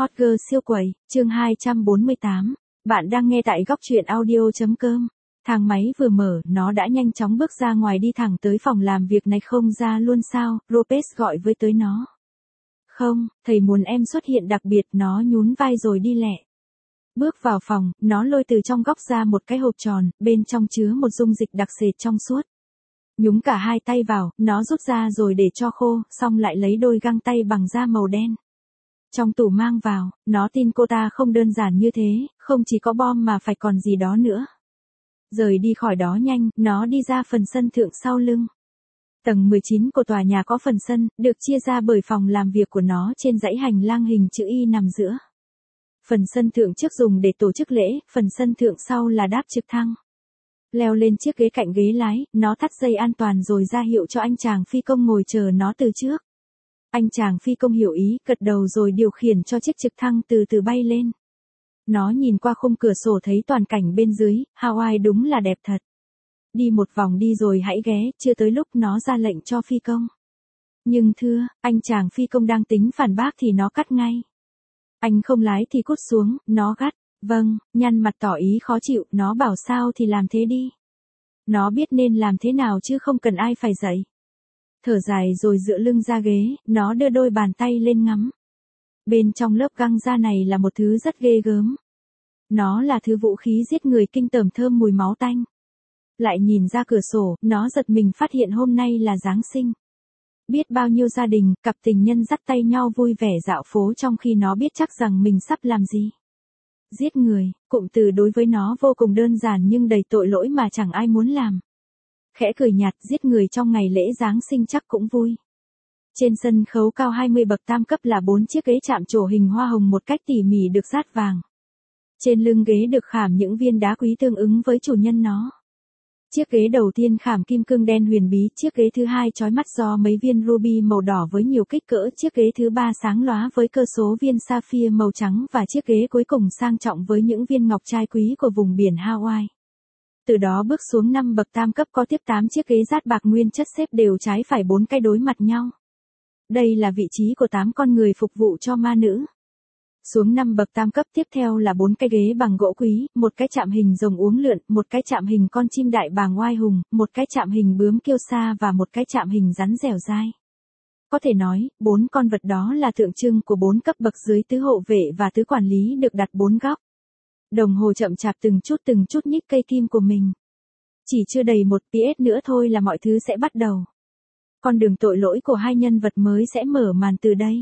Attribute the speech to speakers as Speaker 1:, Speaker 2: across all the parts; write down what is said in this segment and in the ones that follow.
Speaker 1: Hot girl siêu quẩy, chương 248. Bạn đang nghe tại góc truyện audio.com. Thang máy vừa mở, nó đã nhanh chóng bước ra ngoài đi thẳng tới phòng làm việc này. Không ra luôn sao? Lopez gọi với tới nó. Không, thầy muốn em xuất hiện đặc biệt. Nó nhún vai rồi đi lẹ. Bước vào phòng, nó lôi từ trong góc ra một cái hộp tròn, bên trong chứa một dung dịch đặc sệt trong suốt. Nhúng cả hai tay vào, nó rút ra rồi để cho khô, xong lại lấy đôi găng tay bằng da màu đen. Trong tủ mang vào, nó tin cô ta không đơn giản như thế, không chỉ có bom mà phải còn gì đó nữa. Rời đi khỏi đó nhanh, nó đi ra phần sân thượng sau lưng. Tầng 19 của tòa nhà có phần sân, được chia ra bởi phòng làm việc của nó trên dãy hành lang hình chữ Y nằm giữa. Phần sân thượng trước dùng để tổ chức lễ, phần sân thượng sau là đáp trực thăng. Leo lên chiếc ghế cạnh ghế lái, nó thắt dây an toàn rồi ra hiệu cho anh chàng phi công ngồi chờ nó từ trước. Anh chàng phi công hiểu ý, gật đầu rồi điều khiển cho chiếc trực thăng từ từ bay lên. Nó nhìn qua khung cửa sổ thấy toàn cảnh bên dưới, Hawaii đúng là đẹp thật. Đi một vòng đi rồi hãy ghé, chưa tới lúc nó ra lệnh cho phi công. Nhưng thưa, anh chàng phi công đang tính phản bác thì nó cắt ngay. Anh không lái thì cút xuống, nó gắt. Vâng, nhăn mặt tỏ ý khó chịu, nó bảo sao thì làm thế đi. Nó biết nên làm thế nào chứ không cần ai phải dạy. Thở dài rồi dựa lưng ra ghế, nó đưa đôi bàn tay lên ngắm. Bên trong lớp găng da này là một thứ rất ghê gớm. Nó là thứ vũ khí giết người kinh tởm thơm mùi máu tanh. Lại nhìn ra cửa sổ, nó giật mình phát hiện hôm nay là Giáng sinh. Biết bao nhiêu gia đình, cặp tình nhân dắt tay nhau vui vẻ dạo phố trong khi nó biết chắc rằng mình sắp làm gì. Giết người, cụm từ đối với nó vô cùng đơn giản nhưng đầy tội lỗi mà chẳng ai muốn làm. Khẽ cười nhạt, giết người trong ngày lễ Giáng sinh chắc cũng vui. Trên sân khấu cao 20 bậc tam cấp là 4 chiếc ghế chạm trổ hình hoa hồng một cách tỉ mỉ được dát vàng. Trên lưng ghế được khảm những viên đá quý tương ứng với chủ nhân nó. Chiếc ghế đầu tiên khảm kim cương đen huyền bí, chiếc ghế thứ hai chói mắt do mấy viên ruby màu đỏ với nhiều kích cỡ, chiếc ghế thứ ba sáng lóa với cơ số viên sapphire màu trắng và chiếc ghế cuối cùng sang trọng với những viên ngọc trai quý của vùng biển Hawaii. Từ đó bước xuống 5 bậc tam cấp có tiếp 8 chiếc ghế dát bạc nguyên chất xếp đều trái phải 4 cái đối mặt nhau. Đây là vị trí của 8 con người phục vụ cho ma nữ. Xuống 5 bậc tam cấp tiếp theo là 4 cái ghế bằng gỗ quý, một cái chạm hình rồng uốn lượn, một cái chạm hình con chim đại bàng oai hùng, một cái chạm hình bướm kiêu sa và một cái chạm hình rắn dẻo dai. Có thể nói, 4 con vật đó là tượng trưng của 4 cấp bậc dưới tứ hộ vệ và tứ quản lý được đặt 4 góc. Đồng hồ chậm chạp từng chút nhích cây kim của mình. Chỉ chưa đầy 1 PS nữa thôi là mọi thứ sẽ bắt đầu. Con đường tội lỗi của hai nhân vật mới sẽ mở màn từ đây.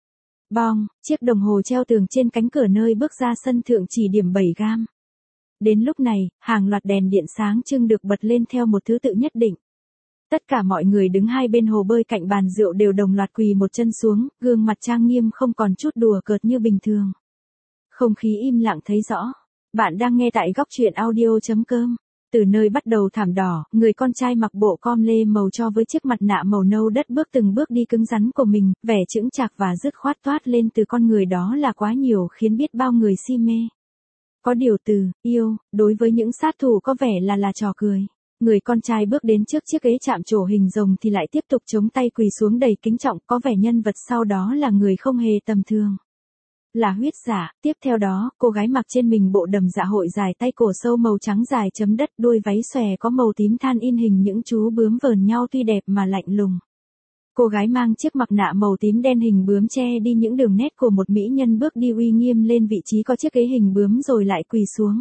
Speaker 1: Bong, chiếc đồng hồ treo tường trên cánh cửa nơi bước ra sân thượng chỉ điểm 7 gam. Đến lúc này, hàng loạt đèn điện sáng trưng được bật lên theo một thứ tự nhất định. Tất cả mọi người đứng hai bên hồ bơi cạnh bàn rượu đều đồng loạt quỳ một chân xuống, gương mặt trang nghiêm không còn chút đùa cợt như bình thường. Không khí im lặng thấy rõ. Bạn đang nghe tại góc truyện audio.com. Từ nơi bắt đầu thảm đỏ, người con trai mặc bộ com lê màu cho với chiếc mặt nạ màu nâu đất bước từng bước đi cứng rắn của mình, vẻ chững chạc và dứt khoát toát lên từ con người đó là quá nhiều khiến biết bao người si mê. Có điều từ, yêu, đối với những sát thủ có vẻ là trò cười. Người con trai bước đến trước chiếc ghế chạm trổ hình rồng thì lại tiếp tục chống tay quỳ xuống đầy kính trọng, có vẻ nhân vật sau đó là người không hề tầm thường. Là huyết giả, tiếp theo đó, cô gái mặc trên mình bộ đầm dạ hội dài tay cổ sâu màu trắng dài chấm đất, đuôi váy xòe có màu tím than in hình những chú bướm vờn nhau tuy đẹp mà lạnh lùng. Cô gái mang chiếc mặt nạ màu tím đen hình bướm che đi những đường nét của một mỹ nhân bước đi uy nghiêm lên vị trí có chiếc ghế hình bướm rồi lại quỳ xuống.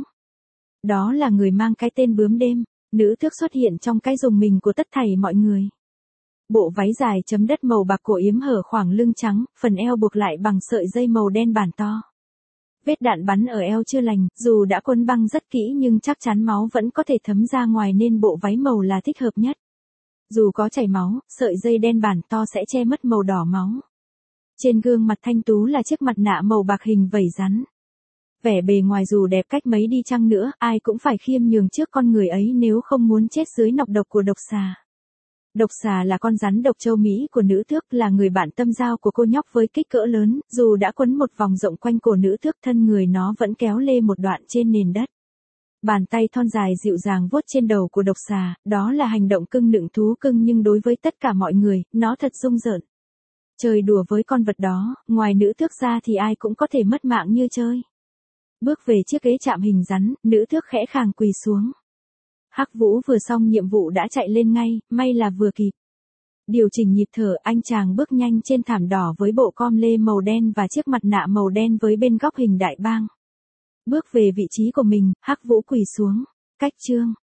Speaker 1: Đó là người mang cái tên bướm đêm, nữ tước xuất hiện trong cái rùng mình của tất thảy mọi người. Bộ váy dài chấm đất màu bạc cổ yếm hở khoảng lưng trắng, phần eo buộc lại bằng sợi dây màu đen bản to. Vết đạn bắn ở eo chưa lành, dù đã quấn băng rất kỹ nhưng chắc chắn máu vẫn có thể thấm ra ngoài nên bộ váy màu là thích hợp nhất. Dù có chảy máu, sợi dây đen bản to sẽ che mất màu đỏ máu. Trên gương mặt thanh tú là chiếc mặt nạ màu bạc hình vảy rắn. Vẻ bề ngoài dù đẹp cách mấy đi chăng nữa, ai cũng phải khiêm nhường trước con người ấy nếu không muốn chết dưới nọc độc của độc xà. Độc xà là con rắn độc châu Mỹ của nữ tước, là người bạn tâm giao của cô nhóc với kích cỡ lớn, dù đã quấn một vòng rộng quanh cổ nữ tước thân người nó vẫn kéo lê một đoạn trên nền đất. Bàn tay thon dài dịu dàng vuốt trên đầu của độc xà, đó là hành động cưng nựng thú cưng nhưng đối với tất cả mọi người, nó thật rung rợn. Chơi đùa với con vật đó, ngoài nữ tước ra thì ai cũng có thể mất mạng như chơi. Bước về chiếc ghế chạm hình rắn, nữ tước khẽ khàng quỳ xuống. Hắc Vũ vừa xong nhiệm vụ đã chạy lên ngay, may là vừa kịp. Điều chỉnh nhịp thở, anh chàng bước nhanh trên thảm đỏ với bộ com lê màu đen và chiếc mặt nạ màu đen với bên góc hình đại bang. Bước về vị trí của mình, Hắc Vũ quỳ xuống. Cách chương